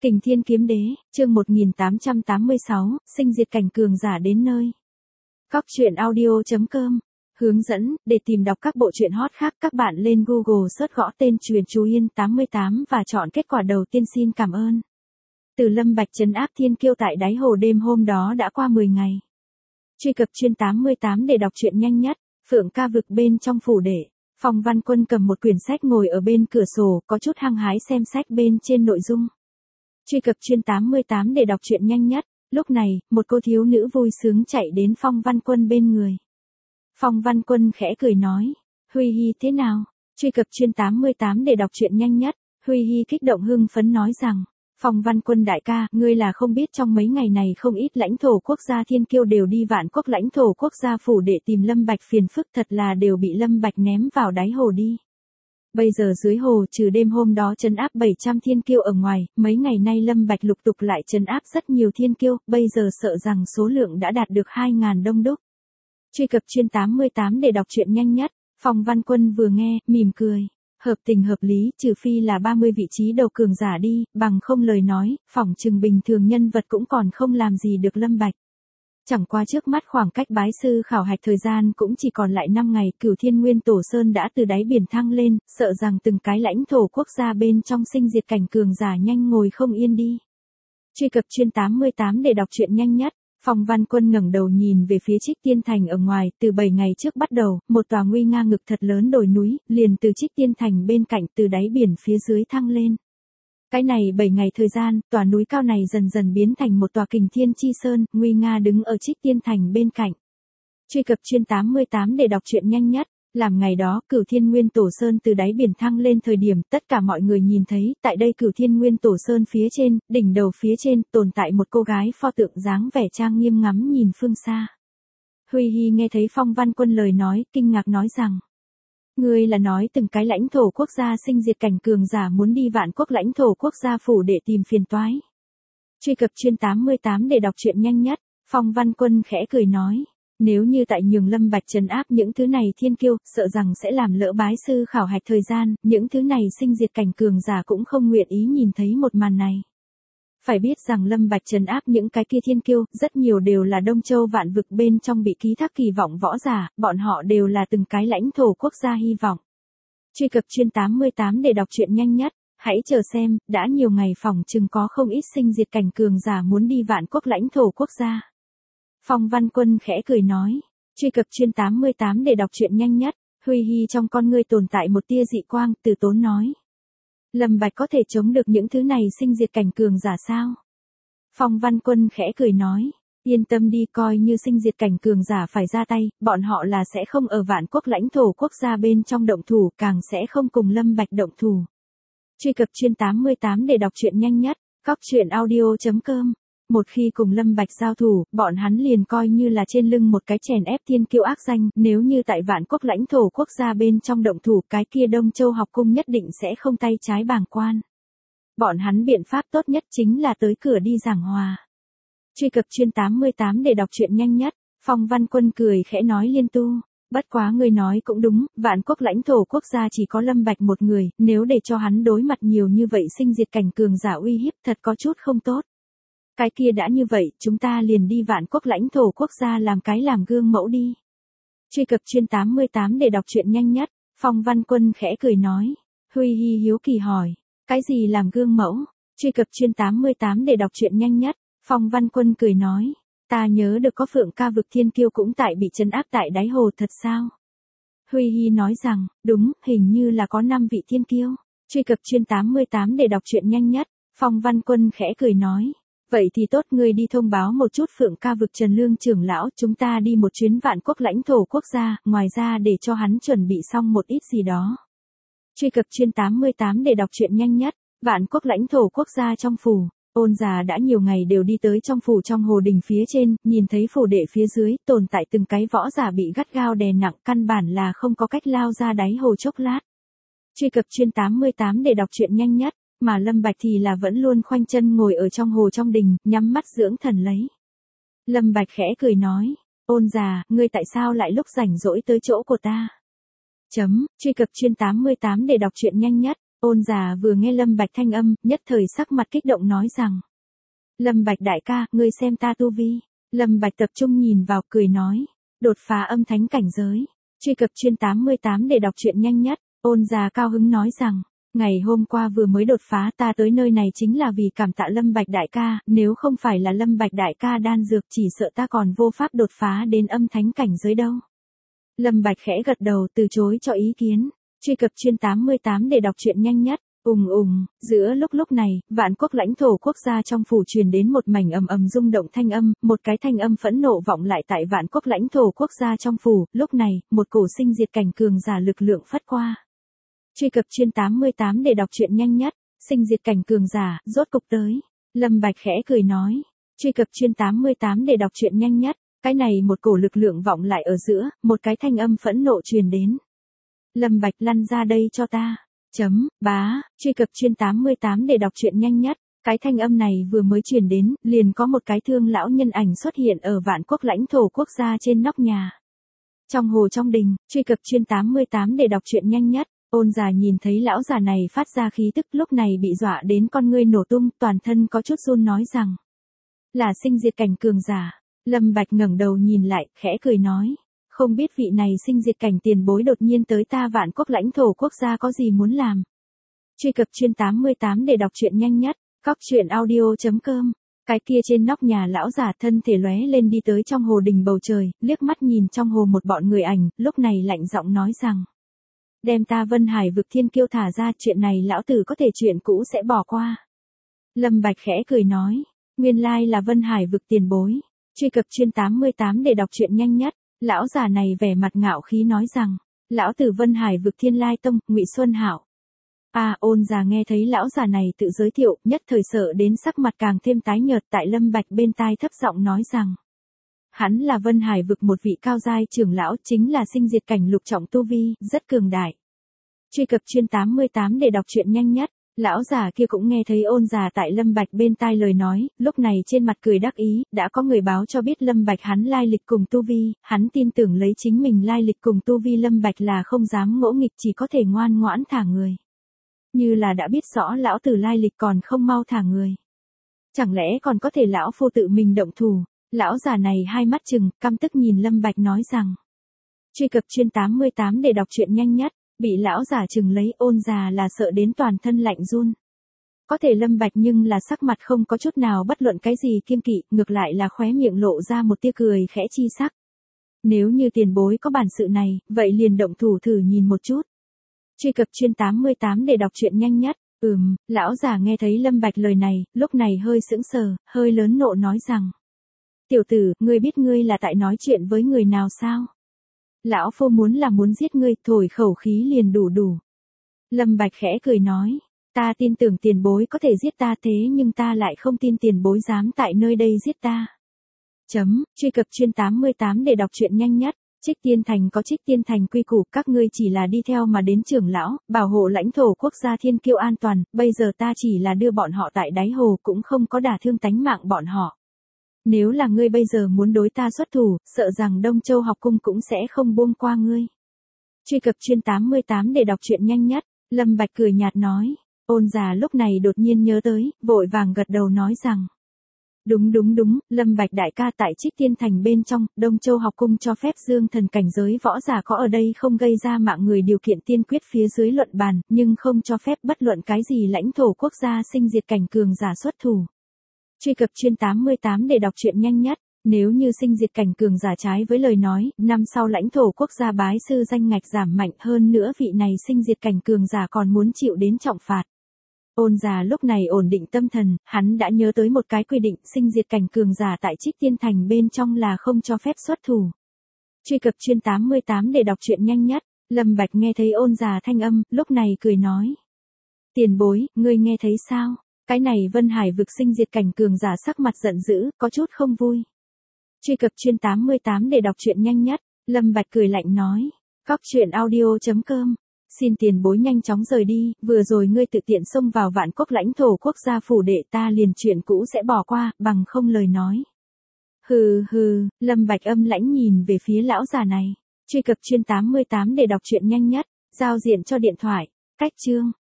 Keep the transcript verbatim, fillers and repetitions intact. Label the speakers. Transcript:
Speaker 1: Kình Thiên Kiếm Đế, chương một nghìn tám trăm tám mươi sáu, sinh diệt cảnh cường giả đến nơi. Cóc truyện audio chấm com. Hướng dẫn, để tìm đọc các bộ truyện hot khác các bạn lên Google search gõ tên Truyện Chú Yên tám mươi tám và chọn kết quả đầu tiên. Xin cảm ơn. Từ Lâm Bạch trấn áp thiên kiêu tại đáy hồ đêm hôm đó đã qua mười ngày. Truy cập chuyên tám mươi tám để đọc truyện nhanh nhất. Phượng Ca vực bên trong phủ đệ, Phong Văn Quân cầm một quyển sách ngồi ở bên cửa sổ, có chút hăng hái xem sách bên trên nội dung. Truy cập chuyên tám mươi tám để đọc truyện nhanh nhất. Lúc này, một cô thiếu nữ vui sướng chạy đến Phong Văn Quân bên người. Phong Văn Quân khẽ cười nói, Huy Hi thế nào? Truy cập chuyên tám mươi tám để đọc truyện nhanh nhất. Huy Hi kích động hưng phấn nói rằng, Phong Văn Quân đại ca, ngươi là không biết trong mấy ngày này không ít lãnh thổ quốc gia thiên kiêu đều đi Vạn Quốc lãnh thổ quốc gia phủ để tìm Lâm Bạch phiền phức, thật là đều bị Lâm Bạch ném vào đáy hồ đi. Bây giờ dưới hồ trừ đêm hôm đó trấn áp bảy trăm thiên kiêu ở ngoài, mấy ngày nay Lâm Bạch lục tục lại trấn áp rất nhiều thiên kiêu, bây giờ sợ rằng số lượng đã đạt được hai nghìn đông đúc. Truy cập chuyên tám mươi tám để đọc truyện nhanh nhất. Phong Văn Quân vừa nghe, mỉm cười. Hợp tình hợp lý, trừ phi là ba mươi vị trí đầu cường giả đi, bằng không lời nói, phỏng chừng bình thường nhân vật cũng còn không làm gì được Lâm Bạch. Chẳng qua trước mắt khoảng cách bái sư khảo hạch thời gian cũng chỉ còn lại năm ngày, Cửu Thiên Nguyên Tổ Sơn đã từ đáy biển thăng lên, sợ rằng từng cái lãnh thổ quốc gia bên trong sinh diệt cảnh cường giả nhanh ngồi không yên đi. Truy cập chuyên tám mươi tám để đọc truyện nhanh nhất. Phong Văn Quân ngẩng đầu nhìn về phía Trích Tiên Thành ở ngoài, từ bảy ngày trước bắt đầu, một tòa nguy nga ngực thật lớn đồi núi, liền từ Trích Tiên Thành bên cạnh từ đáy biển phía dưới thăng lên. Cái này bảy ngày thời gian, tòa núi cao này dần dần biến thành một tòa Kình Thiên Chi Sơn, nguy nga đứng ở Trích Tiên Thành bên cạnh. Truy cập chuyên tám mươi tám để đọc truyện nhanh nhất. Làm ngày đó, Cửu Thiên Nguyên Tổ Sơn từ đáy biển thăng lên thời điểm, tất cả mọi người nhìn thấy, tại đây Cửu Thiên Nguyên Tổ Sơn phía trên, đỉnh đầu phía trên, tồn tại một cô gái pho tượng dáng vẻ trang nghiêm ngắm nhìn phương xa. Huy Hi nghe thấy Phong Văn Quân lời nói, kinh ngạc nói rằng, ngươi là nói từng cái lãnh thổ quốc gia sinh diệt cảnh cường giả muốn đi Vạn Quốc lãnh thổ quốc gia phủ để tìm phiền toái. Truy cập chuyên tám mươi tám để đọc truyện nhanh nhất. Phong Văn Quân khẽ cười nói, nếu như tại nhường Lâm Bạch trấn áp những thứ này thiên kiêu, sợ rằng sẽ làm lỡ bái sư khảo hạch thời gian, những thứ này sinh diệt cảnh cường giả cũng không nguyện ý nhìn thấy một màn này. Phải biết rằng Lâm Bạch trấn áp những cái kia thiên kiêu, rất nhiều đều là Đông Châu vạn vực bên trong bị ký thác kỳ vọng võ giả, bọn họ đều là từng cái lãnh thổ quốc gia hy vọng. Truy cập chuyên tám mươi tám để đọc truyện nhanh nhất. Hãy chờ xem, đã nhiều ngày phỏng chừng có không ít sinh diệt cảnh cường giả muốn đi Vạn Quốc lãnh thổ quốc gia. Phong Văn Quân khẽ cười nói, truy cập chuyên tám mươi tám để đọc truyện nhanh nhất. Huy Hi trong con ngươi tồn tại một tia dị quang, từ tốn nói, Lâm Bạch có thể chống được những thứ này sinh diệt cảnh cường giả sao? Phong Văn Quân khẽ cười nói, yên tâm đi, coi như sinh diệt cảnh cường giả phải ra tay, bọn họ là sẽ không ở Vạn Quốc lãnh thổ quốc gia bên trong động thủ, càng sẽ không cùng Lâm Bạch động thủ. Truy cập chuyên tám mươi tám để đọc truyện nhanh nhất. Cóc truyện audio chấm com. Một khi cùng Lâm Bạch giao thủ, bọn hắn liền coi như là trên lưng một cái chèn ép thiên kiêu ác danh, nếu như tại Vạn Quốc lãnh thổ quốc gia bên trong động thủ, cái kia Đông Châu học cung nhất định sẽ không tay trái bàng quan. Bọn hắn biện pháp tốt nhất chính là tới cửa đi giảng hòa. Truy cập chuyên tám mươi tám để đọc truyện nhanh nhất. Phong Văn Quân cười khẽ nói liên tu, bất quá ngươi nói cũng đúng, Vạn Quốc lãnh thổ quốc gia chỉ có Lâm Bạch một người, nếu để cho hắn đối mặt nhiều như vậy sinh diệt cảnh cường giả uy hiếp, thật có chút không tốt. Cái kia đã như vậy, chúng ta liền đi Vạn Quốc lãnh thổ quốc gia làm cái làm gương mẫu đi. Truy cập chuyên tám mươi tám để đọc truyện nhanh nhất. Phong Văn Quân khẽ cười nói. Huy Hi hiếu kỳ hỏi, cái gì làm gương mẫu? Truy cập chuyên tám mươi tám để đọc truyện nhanh nhất. Phong Văn Quân cười nói, ta nhớ được có Phượng Ca vực thiên kiêu cũng tại bị trấn áp tại đáy hồ thật sao? Huy Hi nói rằng, đúng, hình như là có năm vị thiên kiêu. Truy cập chuyên tám mươi tám để đọc truyện nhanh nhất. Phong Văn Quân khẽ cười nói, vậy thì tốt, ngươi đi thông báo một chút Phượng Ca vực Trần Lương trưởng lão, chúng ta đi một chuyến Vạn Quốc lãnh thổ quốc gia, ngoài ra để cho hắn chuẩn bị xong một ít gì đó. Truy cập chuyên tám mươi tám để đọc truyện nhanh nhất. Vạn Quốc lãnh thổ quốc gia trong phủ, Ôn già đã nhiều ngày đều đi tới trong phủ trong hồ đình phía trên, nhìn thấy phủ đệ phía dưới, tồn tại từng cái võ giả bị gắt gao đè nặng, căn bản là không có cách lao ra đáy hồ chốc lát. Truy cập chuyên tám mươi tám để đọc truyện nhanh nhất. Mà Lâm Bạch thì là vẫn luôn khoanh chân ngồi ở trong hồ trong đình, nhắm mắt dưỡng thần lấy. Lâm Bạch khẽ cười nói, Ôn già, ngươi tại sao lại lúc rảnh rỗi tới chỗ của ta? Chấm, truy cập chuyên tám mươi tám để đọc truyện nhanh nhất. Ôn già vừa nghe Lâm Bạch thanh âm, nhất thời sắc mặt kích động nói rằng. Lâm Bạch đại ca, ngươi xem ta tu vi. Lâm Bạch tập trung nhìn vào, cười nói. Đột phá âm thánh cảnh giới. Truy cập chuyên tám mươi tám để đọc truyện nhanh nhất. Ôn già cao hứng nói rằng. Ngày hôm qua vừa mới đột phá, ta tới nơi này chính là vì cảm tạ Lâm Bạch đại ca, nếu không phải là Lâm Bạch đại ca đan dược chỉ sợ ta còn vô pháp đột phá đến âm thánh cảnh giới đâu. Lâm Bạch khẽ gật đầu từ chối cho ý kiến. Truy cập chuyên tám mươi tám để đọc truyện nhanh nhất. Ùng ùng, giữa lúc lúc này, vạn quốc lãnh thổ quốc gia trong phủ truyền đến một mảnh ầm ầm rung động thanh âm, một cái thanh âm phẫn nộ vọng lại tại vạn quốc lãnh thổ quốc gia trong phủ, lúc này, một cổ sinh diệt cảnh cường giả lực lượng phất qua. Truy cập chuyên tám mươi tám để đọc truyện nhanh nhất, sinh diệt cảnh cường giả, rốt cục tới. Lâm Bạch khẽ cười nói. Truy cập chuyên tám mươi tám để đọc truyện nhanh nhất, cái này một cổ lực lượng vọng lại ở giữa, một cái thanh âm phẫn nộ truyền đến. Lâm Bạch lăn ra đây cho ta. Chấm, bá, truy cập chuyên tám mươi tám để đọc truyện nhanh nhất, cái thanh âm này vừa mới truyền đến, liền có một cái thương lão nhân ảnh xuất hiện ở vạn quốc lãnh thổ quốc gia trên nóc nhà. Trong hồ trong đình, truy cập chuyên tám mươi tám để đọc truyện nhanh nhất, ôn già nhìn thấy lão già này phát ra khí tức lúc này bị dọa đến con ngươi nổ tung, toàn thân có chút run nói rằng. Là sinh diệt cảnh cường giả, Lâm Bạch ngẩng đầu nhìn lại, khẽ cười nói. Không biết vị này sinh diệt cảnh tiền bối đột nhiên tới ta vạn quốc lãnh thổ quốc gia có gì muốn làm. Truy cập chuyên tám mươi tám để đọc truyện nhanh nhất, cóc truyện audio chấm com. Cái kia trên nóc nhà lão giả thân thể lóe lên đi tới trong hồ đình bầu trời, liếc mắt nhìn trong hồ một bọn người ảnh, lúc này lạnh giọng nói rằng. Đem ta Vân Hải vực thiên kiêu thả ra, chuyện này lão tử có thể chuyện cũ sẽ bỏ qua. Lâm Bạch khẽ cười nói, nguyên lai là Vân Hải vực tiền bối. Truy cập chuyên tám mươi tám để đọc truyện nhanh nhất. Lão già này vẻ mặt ngạo khí nói rằng, lão tử Vân Hải vực Thiên Lai Tông, Ngụy Xuân Hạo. À, ôn già nghe thấy lão già này tự giới thiệu, nhất thời sợ đến sắc mặt càng thêm tái nhợt, tại Lâm Bạch bên tai thấp giọng nói rằng, hắn là Vân Hải vực một vị cao giai trưởng lão, chính là sinh diệt cảnh lục trọng tu vi, rất cường đại. Truy cập chuyên tám mươi tám để đọc truyện nhanh nhất. Lão già kia cũng nghe thấy ôn già tại Lâm Bạch bên tai lời nói, lúc này trên mặt cười đắc ý, đã có người báo cho biết Lâm Bạch hắn lai lịch cùng tu vi, hắn tin tưởng lấy chính mình lai lịch cùng tu vi Lâm Bạch là không dám ngỗ nghịch, chỉ có thể ngoan ngoãn thả người. Như là đã biết rõ lão tử lai lịch còn không mau thả người. Chẳng lẽ còn có thể lão phu tự mình động thủ, lão già này hai mắt trừng, căm tức nhìn Lâm Bạch nói rằng. Truy cập chuyên tám mươi tám để đọc truyện nhanh nhất. Bị lão giả chừng lấy, ôn già là sợ đến toàn thân lạnh run. Có thể Lâm Bạch nhưng là sắc mặt không có chút nào bất luận cái gì kiêng kỵ, ngược lại là khóe miệng lộ ra một tia cười khẽ chi sắc. Nếu như tiền bối có bản sự này, vậy liền động thủ thử nhìn một chút. Truy cập chuyên tám mươi tám để đọc truyện nhanh nhất. Ừm, lão già nghe thấy Lâm Bạch lời này, lúc này hơi sững sờ, hơi lớn nộ nói rằng. Tiểu tử, ngươi biết ngươi là tại nói chuyện với người nào sao? Lão phu muốn là muốn giết ngươi, thổi khẩu khí liền đủ đủ. Lâm Bạch khẽ cười nói, ta tin tưởng tiền bối có thể giết ta thế nhưng ta lại không tin tiền bối dám tại nơi đây giết ta. Chấm, truy cập chuyên tám mươi tám để đọc truyện nhanh nhất. Trích Tiên Thành có Trích Tiên Thành quy củ, các ngươi chỉ là đi theo mà đến trưởng lão, bảo hộ lãnh thổ quốc gia thiên kiêu an toàn, bây giờ ta chỉ là đưa bọn họ tại đáy hồ cũng không có đả thương tánh mạng bọn họ. Nếu là ngươi bây giờ muốn đối ta xuất thủ, sợ rằng Đông Châu học cung cũng sẽ không buông qua ngươi. Truy cập chuyên tám mươi tám để đọc truyện nhanh nhất, Lâm Bạch cười nhạt nói, ôn già lúc này đột nhiên nhớ tới, vội vàng gật đầu nói rằng. Đúng đúng đúng, Lâm Bạch đại ca tại Trích Tiên Thành bên trong, Đông Châu học cung cho phép dương thần cảnh giới võ giả có ở đây không gây ra mạng người điều kiện tiên quyết phía dưới luận bàn, nhưng không cho phép bất luận cái gì lãnh thổ quốc gia sinh diệt cảnh cường giả xuất thủ. Truy cập chuyên tám mươi tám để đọc truyện nhanh nhất, nếu như sinh diệt cảnh cường giả trái với lời nói, năm sau lãnh thổ quốc gia bái sư danh ngạch giảm mạnh hơn nữa vị này sinh diệt cảnh cường giả còn muốn chịu đến trọng phạt. Ôn già lúc này ổn định tâm thần, hắn đã nhớ tới một cái quy định sinh diệt cảnh cường giả tại Trích Tiên Thành bên trong là không cho phép xuất thủ. Truy cập chuyên tám mươi tám để đọc truyện nhanh nhất, Lâm Bạch nghe thấy ôn già thanh âm, lúc này cười nói. Tiền bối, ngươi nghe thấy sao? Cái này Vân Hải vực sinh diệt cảnh cường giả sắc mặt giận dữ, có chút không vui. Truy cập chuyên tám mươi tám để đọc truyện nhanh nhất, Lâm Bạch cười lạnh nói. cóc truyện audio chấm com. Xin tiền bối nhanh chóng rời đi, vừa rồi ngươi tự tiện xông vào vạn quốc lãnh thổ quốc gia phủ đệ ta liền chuyện cũ sẽ bỏ qua, bằng không lời nói. Hừ hừ, Lâm Bạch âm lãnh nhìn về phía lão già này. Truy cập chuyên tám mươi tám để đọc truyện nhanh nhất, giao diện cho điện thoại, cách chương.